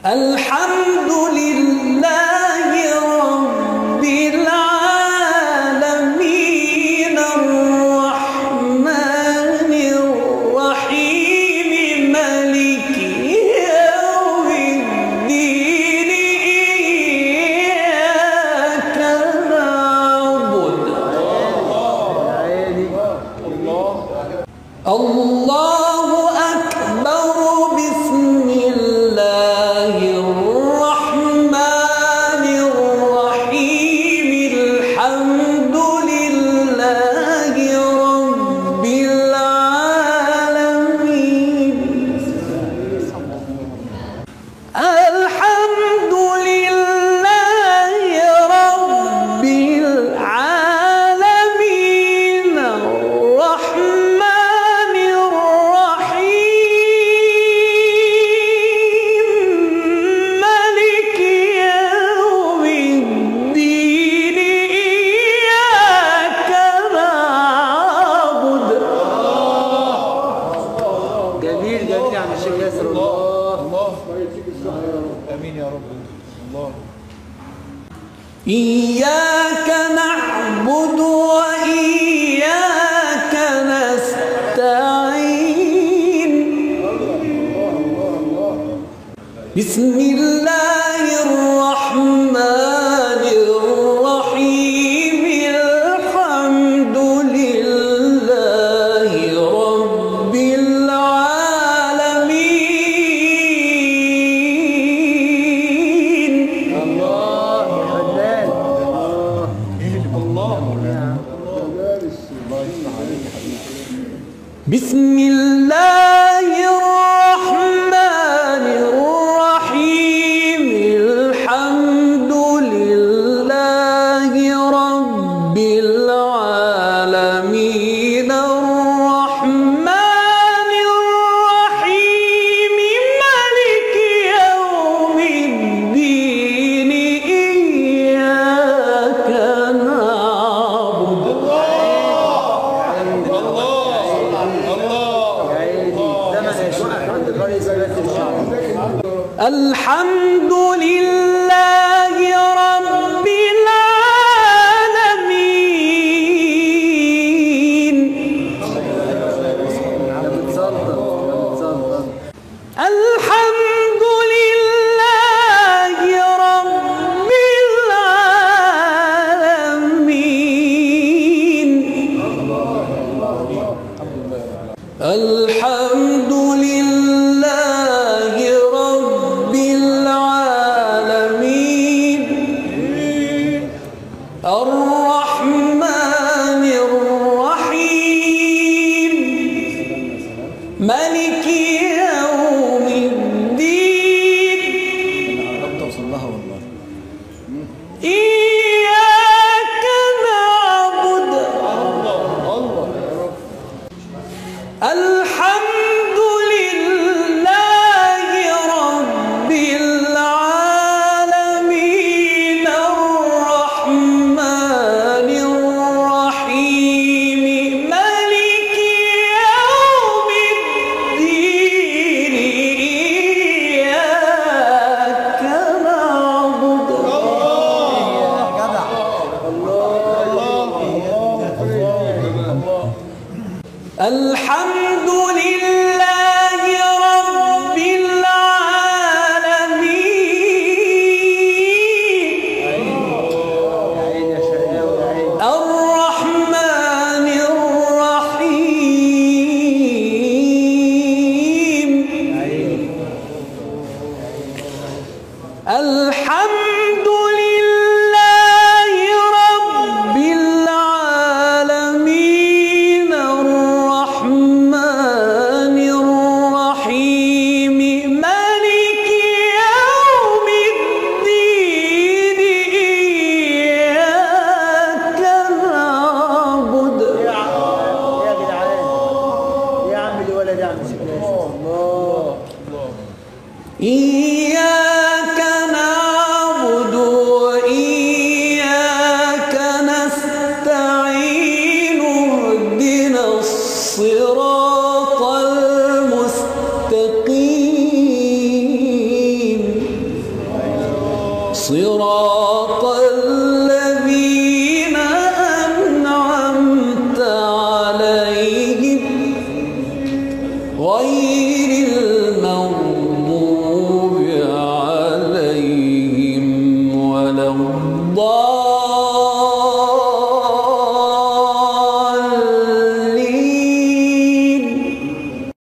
الحمد لله رب العالمين الرحمن الرحيم مالك يوم الدين إياك نعبد الله أكبر بسم الله الرحمن الرحيم الحمد لله رب العالمين الحمد لله رب العالمين الرحمن الرحيم مالك يوم الدين إياك نعبد. جميل جميل يا عم الشيخ ياسر. الله امين يا رب. الله إياك نعبد وإياك نستعين بسم الله الرحمن الرحيم الحمد لله رب العالمين الله فنان. بسم الله الرحمن الرحيم الحمد لله رب العالمين الرحمن الرحيم مالك يوم الدين إياك نعبد. الحمد لله رب العالمين الحمد لله رب العالمين الحمد لله رب العالمين الرحمن الرحيم مالك يوم الدين إياك نعبد الحمد لله رب العالمين الرحمن الرحيم مالك يوم الدين إياك نعبد الحمد لله رب العالمين الرحمن الرحيم الحمد لله رب العالمين الرحمن الرحيم مالك يوم الدين إياك نعبد يا جدعان يا عم الولد يا عم الشيخ ياسر. الله إياك نعبد وإياك نستعين اهدنا الصراط المستقيم صراط